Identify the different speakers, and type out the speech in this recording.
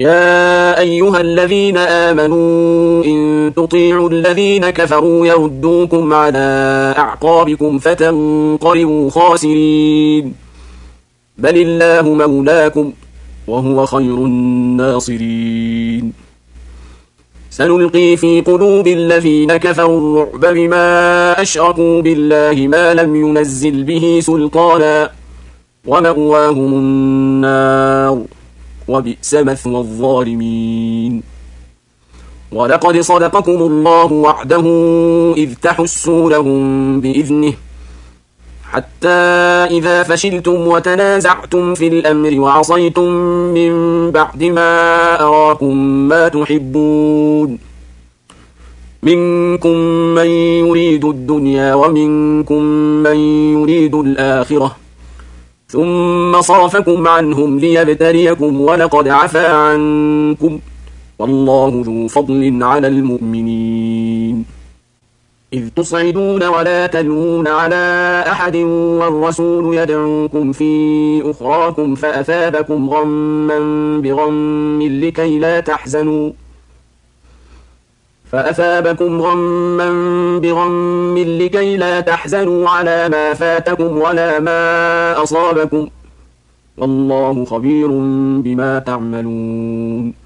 Speaker 1: يا أيها الذين آمنوا إن تطيعوا الذين كفروا يردوكم على أعقابكم فتنقلبوا خاسرين. بل الله مولاكم وهو خير الناصرين. سنلقي في قلوب الذين كفروا الرعب بما أشركوا بالله ما لم ينزل به سلطانا ومأواهم النار وبئس مثوى الظالمين. ولقد صدقكم الله وعده إذ تحسونهم بإذنه حتى إذا فشلتم وتنازعتم في الأمر وعصيتم من بعد ما أراكم ما تحبون منكم من يريد الدنيا ومنكم من يريد الآخرة ثم صرفكم عنهم ليبتليكم ولقد عفا عنكم والله ذو فضل على المؤمنين. إذ تصعدون ولا تلوون على أحد والرسول يدعوكم في أخراكم فأثابكم غما بغم لكي لا تحزنوا على ما فاتكم ولا ما أصابكم والله خبير بما تعملون.